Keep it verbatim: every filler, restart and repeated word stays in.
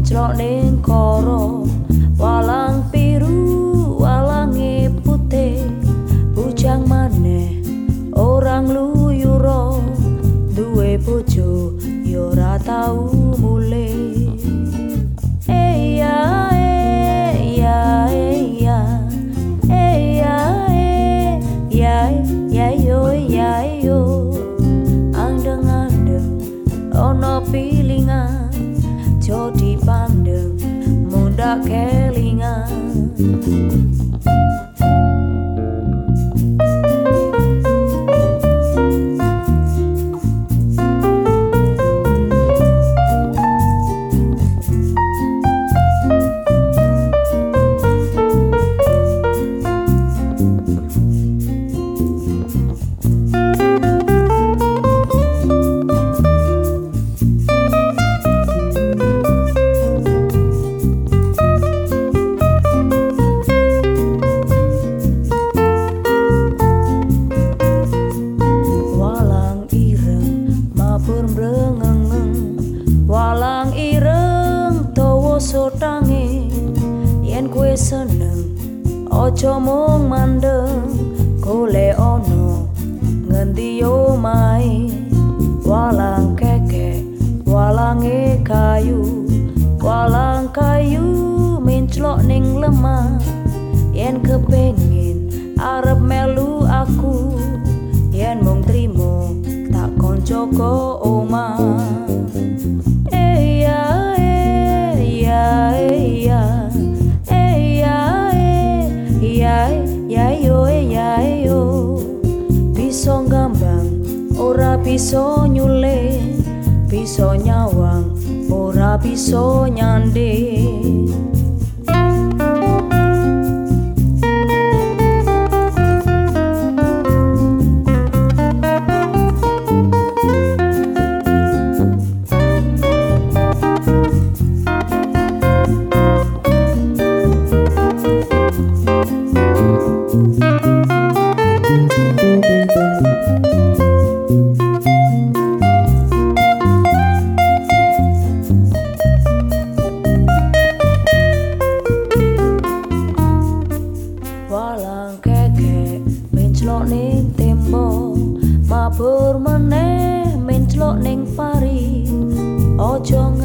menclok ning koro, walang biru walange putih, bujang maneh orang luyuro, duwe bojo yo ora tau mulih. Eya eya eya eya eya ya yo ya yo, andeng-andeng ono pilingan, jo dipandeng mundak kelingan. Walang ireng dawa sotange, yen kowe seneng aja mung mandeng, golek ono ngendi omahe. Walang keke walange kayu, walang kayu menclok ning lemah, yen kepengin arep melu aku, yen mung trimo tak konco ko omah. Eya eya eya eya eya ya yo ya yo, bisa gambang ora bisa nyule, bisa nyawang ora bisa nyande. Walang keke menclok ning tembok, mabur meneh menclok ning pari, ojo